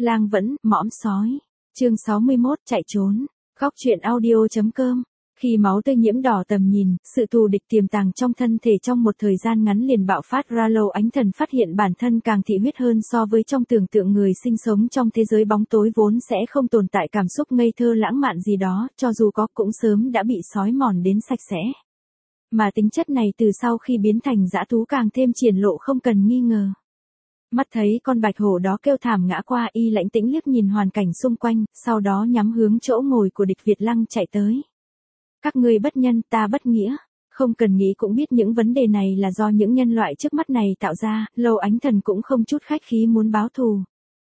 Lang vẫn, mõm sói. Chương 61, chạy trốn. Góc truyện audio.com. Khi máu tươi nhiễm đỏ tầm nhìn, sự thù địch tiềm tàng trong thân thể trong một thời gian ngắn liền bạo phát ra. Lâu Ánh Thần phát hiện bản thân càng thị huyết hơn so với trong tưởng tượng người sinh sống trong thế giới bóng tối vốn sẽ không tồn tại cảm xúc ngây thơ lãng mạn gì đó, cho dù có cũng sớm đã bị xói mòn đến sạch sẽ. Mà tính chất này từ sau khi biến thành dã thú càng thêm triển lộ không cần nghi ngờ. Mắt thấy con bạch hổ đó kêu thảm ngã qua, y lãnh tĩnh liếc nhìn hoàn cảnh xung quanh, sau đó nhắm hướng chỗ ngồi của địch Việt Lăng chạy tới. Các ngươi bất nhân, ta bất nghĩa. Không cần nghĩ cũng biết những vấn đề này là do những nhân loại trước mắt này tạo ra, Lâu Ánh Thần cũng không chút khách khí muốn báo thù.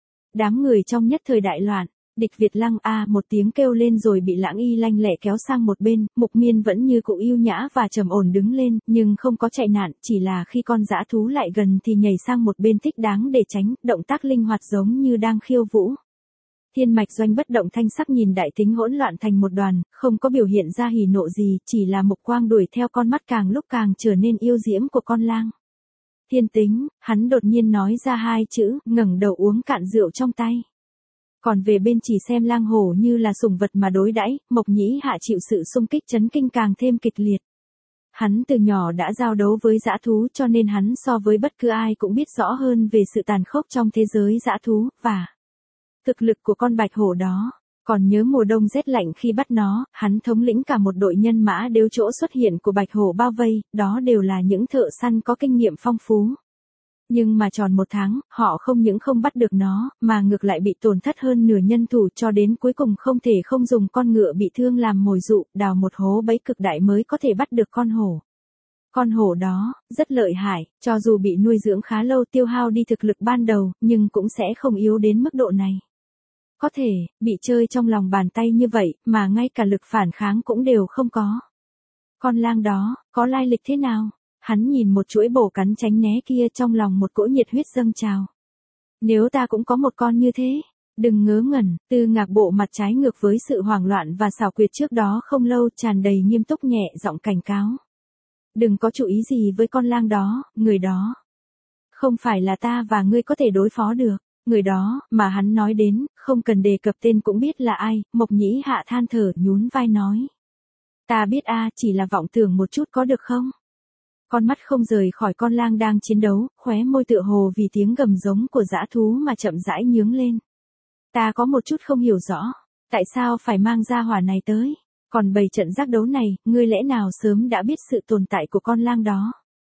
Đám người trong nhất thời đại loạn, địch Việt Lăng một tiếng kêu lên rồi bị Lãng Y lanh lẹ kéo sang một bên, Mục Miên vẫn như cũ yêu nhã và trầm ổn đứng lên, nhưng không có chạy nạn, chỉ là khi con dã thú lại gần thì nhảy sang một bên thích đáng để tránh, động tác linh hoạt giống như đang khiêu vũ. Thiên Mạch Doanh bất động thanh sắc nhìn đại tính hỗn loạn thành một đoàn, không có biểu hiện ra hỉ nộ gì, chỉ là mục quang đuổi theo con mắt càng lúc càng trở nên yêu diễm của con lang. Thiên Tính, hắn đột nhiên nói ra hai chữ, ngẩng đầu uống cạn rượu trong tay. Còn về bên chỉ xem lang hổ như là sủng vật mà đối đãi, Mộc Nhĩ Hạ chịu sự xung kích chấn kinh càng thêm kịch liệt. Hắn từ nhỏ đã giao đấu với dã thú cho nên hắn so với bất cứ ai cũng biết rõ hơn về sự tàn khốc trong thế giới dã thú, và thực lực của con bạch hổ đó. Còn nhớ mùa đông rét lạnh khi bắt nó, hắn thống lĩnh cả một đội nhân mã đều chỗ xuất hiện của bạch hổ bao vây, đó đều là những thợ săn có kinh nghiệm phong phú. Nhưng mà tròn một tháng, họ không những không bắt được nó, mà ngược lại bị tổn thất hơn nửa nhân thủ cho đến cuối cùng không thể không dùng con ngựa bị thương làm mồi dụ, đào một hố bẫy cực đại mới có thể bắt được con hổ. Con hổ đó, rất lợi hại, cho dù bị nuôi dưỡng khá lâu tiêu hao đi thực lực ban đầu, nhưng cũng sẽ không yếu đến mức độ này. Có thể, bị chơi trong lòng bàn tay như vậy, mà ngay cả lực phản kháng cũng đều không có. Con lang đó, có lai lịch thế nào? Hắn nhìn một chuỗi bổ cắn tránh né kia trong lòng một cỗ nhiệt huyết dâng trào. Nếu ta cũng có một con như thế, đừng ngớ ngẩn, Tư Ngạc bộ mặt trái ngược với sự hoảng loạn và xảo quyệt trước đó không lâu tràn đầy nghiêm túc nhẹ giọng cảnh cáo. Đừng có chú ý gì với con lang đó, người đó. Không phải là ta và ngươi có thể đối phó được. Người đó, mà hắn nói đến, không cần đề cập tên cũng biết là ai, Mộc Nhĩ Hạ than thở nhún vai nói. Ta biết chỉ là vọng tưởng một chút có được không? Con mắt không rời khỏi con lang đang chiến đấu, khóe môi tựa hồ vì tiếng gầm giống của dã thú mà chậm rãi nhướng lên. Ta có một chút không hiểu rõ, tại sao phải mang ra hỏa này tới? Còn bày trận giác đấu này, ngươi lẽ nào sớm đã biết sự tồn tại của con lang đó?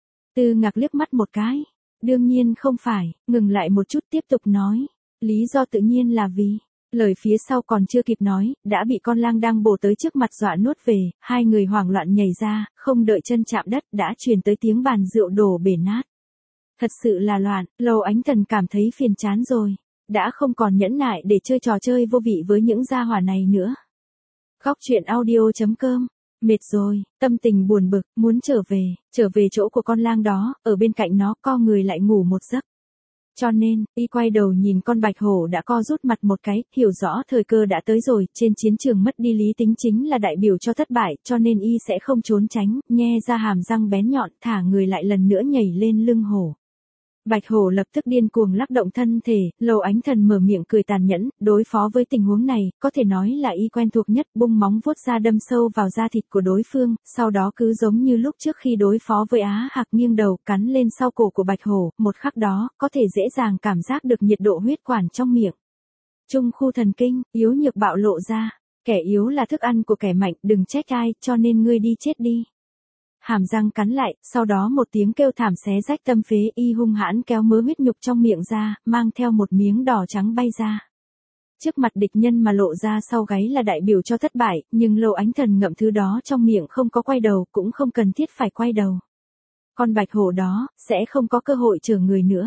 Tư Ngạc liếc mắt một cái. Đương nhiên không phải, ngừng lại một chút tiếp tục nói. Lý do tự nhiên là vì, lời phía sau còn chưa kịp nói, đã bị con lang đang bổ tới trước mặt dọa nuốt về, hai người hoảng loạn nhảy ra, không đợi chân chạm đất đã truyền tới tiếng bàn rượu đổ bể nát. Thật sự là loạn, Lâu Ánh Thần cảm thấy phiền chán rồi, đã không còn nhẫn nại để chơi trò chơi vô vị với những gia hỏa này nữa. Góc truyện audio.com. Mệt rồi, tâm tình buồn bực, muốn trở về chỗ của con lang đó, ở bên cạnh nó co người lại ngủ một giấc. Cho nên, y quay đầu nhìn con bạch hổ đã co rút mặt một cái, hiểu rõ thời cơ đã tới rồi, trên chiến trường mất đi lý tính chính là đại biểu cho thất bại, cho nên y sẽ không trốn tránh, nhe ra hàm răng bén nhọn, thả người lại lần nữa nhảy lên lưng hổ. Bạch hổ lập tức điên cuồng lắc động thân thể, Lâu Ánh Thần mở miệng cười tàn nhẫn, đối phó với tình huống này, có thể nói là y quen thuộc nhất, bung móng vuốt ra đâm sâu vào da thịt của đối phương, sau đó cứ giống như lúc trước khi đối phó với Á Hạc nghiêng đầu, cắn lên sau cổ của bạch hổ, một khắc đó, có thể dễ dàng cảm giác được nhiệt độ huyết quản trong miệng. Trung khu thần kinh, yếu nhược bạo lộ ra, kẻ yếu là thức ăn của kẻ mạnh, đừng trách ai, cho nên ngươi đi chết đi. Hàm răng cắn lại, sau đó một tiếng kêu thảm xé rách tâm phế, y hung hãn kéo mớ huyết nhục trong miệng ra, mang theo một miếng đỏ trắng bay ra. Trước mặt địch nhân mà lộ ra sau gáy là đại biểu cho thất bại, nhưng Lâu Ánh Thần ngậm thứ đó trong miệng không có quay đầu, cũng không cần thiết phải quay đầu. Con bạch hổ đó, sẽ không có cơ hội chở người nữa.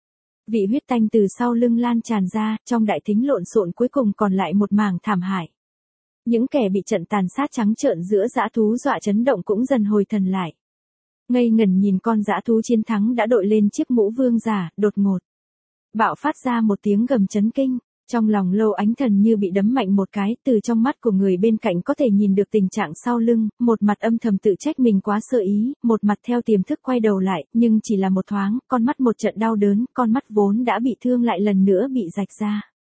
Vị huyết tanh từ sau lưng lan tràn ra, trong đại thính lộn xộn cuối cùng còn lại một mảng thảm hại. Những kẻ bị trận tàn sát trắng trợn giữa dã thú dọa chấn động cũng dần hồi thần lại. Ngây ngẩn nhìn con dã thú chiến thắng đã đội lên chiếc mũ vương giả, đột ngột bạo phát ra một tiếng gầm chấn kinh. Trong lòng Lâu Ánh Thần như bị đấm mạnh một cái, từ trong mắt của người bên cạnh có thể nhìn được tình trạng sau lưng, một mặt âm thầm tự trách mình quá sơ ý, một mặt theo tiềm thức quay đầu lại, nhưng chỉ là một thoáng, con mắt một trận đau đớn, con mắt vốn đã bị thương lại lần nữa bị rạch ra.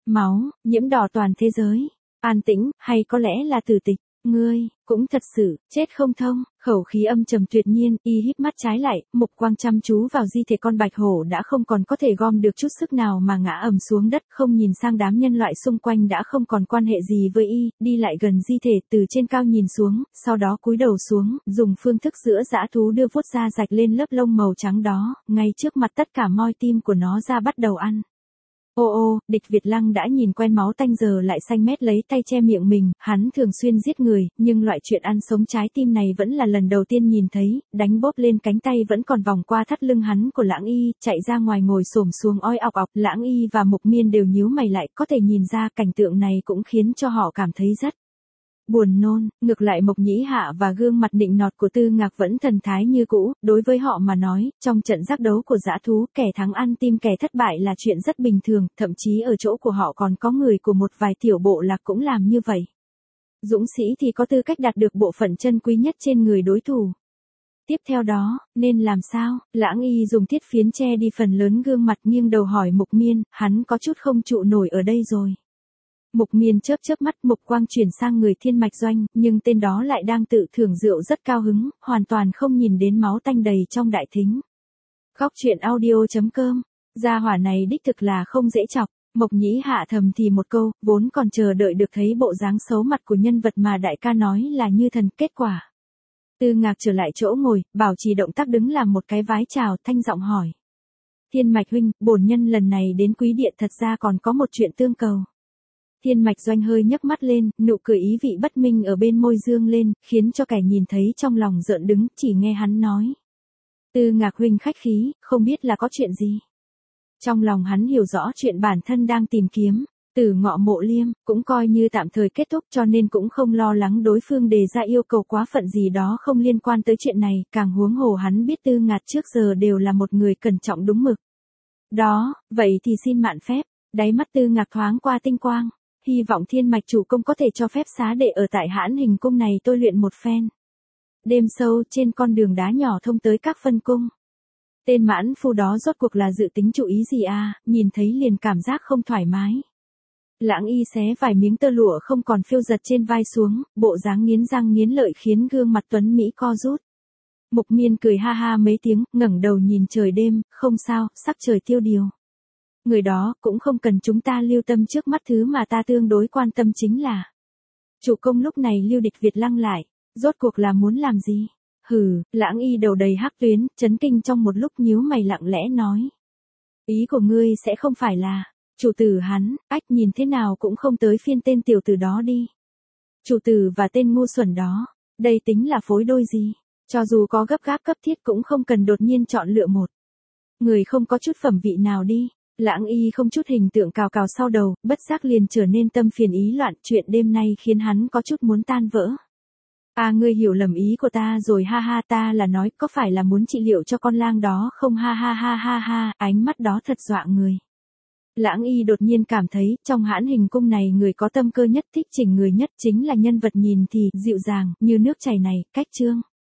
máu, nhiễm đỏ toàn thế giới, an tĩnh, hay có lẽ là tử tịch, ngươi, cũng thật sự, chết không thông, khẩu khí âm trầm tuyệt nhiên, y híp mắt trái lại, mục quang chăm chú vào di thể con bạch hổ đã không còn có thể gom được chút sức nào mà ngã ầm xuống đất, không nhìn sang đám nhân loại xung quanh đã không còn quan hệ gì với y, đi lại gần di thể từ trên cao nhìn xuống, sau đó cúi đầu xuống, dùng phương thức giữa dã thú đưa vuốt ra rạch lên lớp lông màu trắng đó, ngay trước mặt tất cả moi tim của nó ra bắt đầu ăn. Ô ô, địch Việt Lăng đã nhìn quen máu tanh giờ lại xanh mét lấy tay che miệng mình, hắn thường xuyên giết người, nhưng loại chuyện ăn sống trái tim này vẫn là lần đầu tiên nhìn thấy, đánh bóp lên cánh tay vẫn còn vòng qua thắt lưng hắn của Lãng Y, chạy ra ngoài ngồi xổm xuống oi ọc ọc, Lãng Y và Mục Miên đều nhíu mày lại, có thể nhìn ra cảnh tượng này cũng khiến cho họ cảm thấy rất buồn nôn, ngược lại Mộc Nhĩ Hạ và gương mặt nịnh nọt của Tư Ngạc vẫn thần thái như cũ, đối với họ mà nói, trong trận giác đấu của dã thú, kẻ thắng ăn tim kẻ thất bại là chuyện rất bình thường, thậm chí ở chỗ của họ còn có người của một vài tiểu bộ lạc cũng làm như vậy. Dũng sĩ thì có tư cách đạt được bộ phận chân quý nhất trên người đối thủ. Tiếp theo đó, nên làm sao? Lãng Y dùng thiết phiến che đi phần lớn gương mặt nghiêng đầu hỏi Mục Miên, hắn có chút không trụ nổi ở đây rồi. Mục Miên chớp chớp mắt, mục quang chuyển sang người Thiên Mạch Doanh, nhưng tên đó lại đang tự thưởng rượu rất cao hứng, hoàn toàn không nhìn đến máu tanh đầy trong đại thính. Khóc chuyện audio.com, gia hỏa này đích thực là không dễ chọc. Mộc Nhĩ Hạ thầm thì một câu, vốn còn chờ đợi được thấy bộ dáng xấu mặt của nhân vật mà đại ca nói là như thần, kết quả. Tư Ngạc trở lại chỗ ngồi, bảo trì động tác đứng làm một cái vái chào, thanh giọng hỏi. Thiên Mạch huynh, bổn nhân lần này đến Quý Điện thật ra còn có một chuyện tương cầu. Thiên Mạch Doanh hơi nhấc mắt lên, nụ cười ý vị bất minh ở bên môi dương lên, khiến cho kẻ nhìn thấy trong lòng rợn đứng, chỉ nghe hắn nói. Tư Ngạc huynh khách khí, không biết là có chuyện gì. Trong lòng hắn hiểu rõ chuyện bản thân đang tìm kiếm, Tử Ngọ Mộ Liêm, cũng coi như tạm thời kết thúc cho nên cũng không lo lắng đối phương đề ra yêu cầu quá phận gì đó không liên quan tới chuyện này, càng huống hồ hắn biết Tư Ngạc trước giờ đều là một người cẩn trọng đúng mực. Đó, vậy thì xin mạn phép, đáy mắt Tư Ngạc thoáng qua tinh quang. Hy vọng Thiên Mạch chủ công có thể cho phép xá đệ ở tại Hãn Hình cung này tôi luyện một phen. Đêm sâu trên con đường đá nhỏ thông tới các phân cung. Tên mãn phu đó rốt cuộc là dự tính chủ ý gì à, nhìn thấy liền cảm giác không thoải mái. Lãng Y xé vài miếng tơ lụa không còn phiêu giật trên vai xuống, bộ dáng nghiến răng nghiến lợi khiến gương mặt tuấn Mỹ co rút. Mục Miên cười ha ha mấy tiếng, ngẩng đầu nhìn trời đêm, không sao, sắc trời tiêu điều. Người đó cũng không cần chúng ta lưu tâm trước mắt, thứ mà ta tương đối quan tâm chính là. Chủ công lúc này lưu địch Việt Lăng lại, rốt cuộc là muốn làm gì? Hừ, Lãng Y đầu đầy hắc tuyến, chấn kinh trong một lúc nhíu mày lặng lẽ nói. Ý của ngươi sẽ không phải là, chủ tử hắn, ách nhìn thế nào cũng không tới phiên tên tiểu tử đó đi. Chủ tử và tên ngu xuẩn đó, đây tính là phối đôi gì? Cho dù có gấp gáp cấp thiết cũng không cần đột nhiên chọn lựa một người không có chút phẩm vị nào đi. Lãng Y không chút hình tượng cào cào sau đầu, bất giác liền trở nên tâm phiền ý loạn, chuyện đêm nay khiến hắn có chút muốn tan vỡ. À, ngươi hiểu lầm ý của ta rồi, ha ha, ta là nói có phải là muốn trị liệu cho con lang đó không, ha ha ha ha ha, ánh mắt đó thật dọa người. Lãng Y đột nhiên cảm thấy, trong Hãn Hình cung này người có tâm cơ nhất, thích chỉnh người nhất chính là nhân vật nhìn thì dịu dàng, như nước chảy này, cách Trương